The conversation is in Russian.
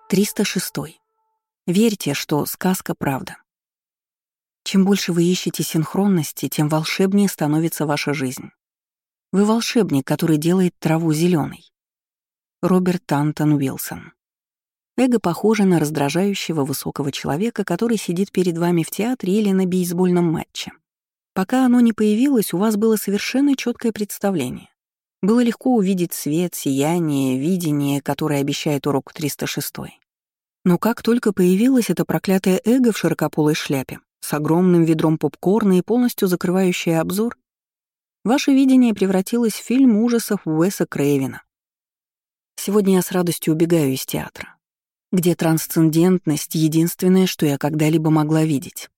306. Верьте, что сказка — правда. Чем больше вы ищете синхронности, тем волшебнее становится ваша жизнь. Вы волшебник, который делает траву зеленой. Роберт Тантон Уилсон. Эго похоже на раздражающего высокого человека, который сидит перед вами в театре или на бейсбольном матче. Пока оно не появилось, у вас было совершенно четкое представление. Было легко увидеть свет, сияние, видение, которое обещает урок 306. Но как только появилось это проклятое эго в широкополой шляпе, с огромным ведром попкорна и полностью закрывающее обзор, ваше видение превратилось в фильм ужасов Уэса Крейвена. Сегодня я с радостью убегаю из театра, где трансцендентность — единственное, что я когда-либо могла видеть.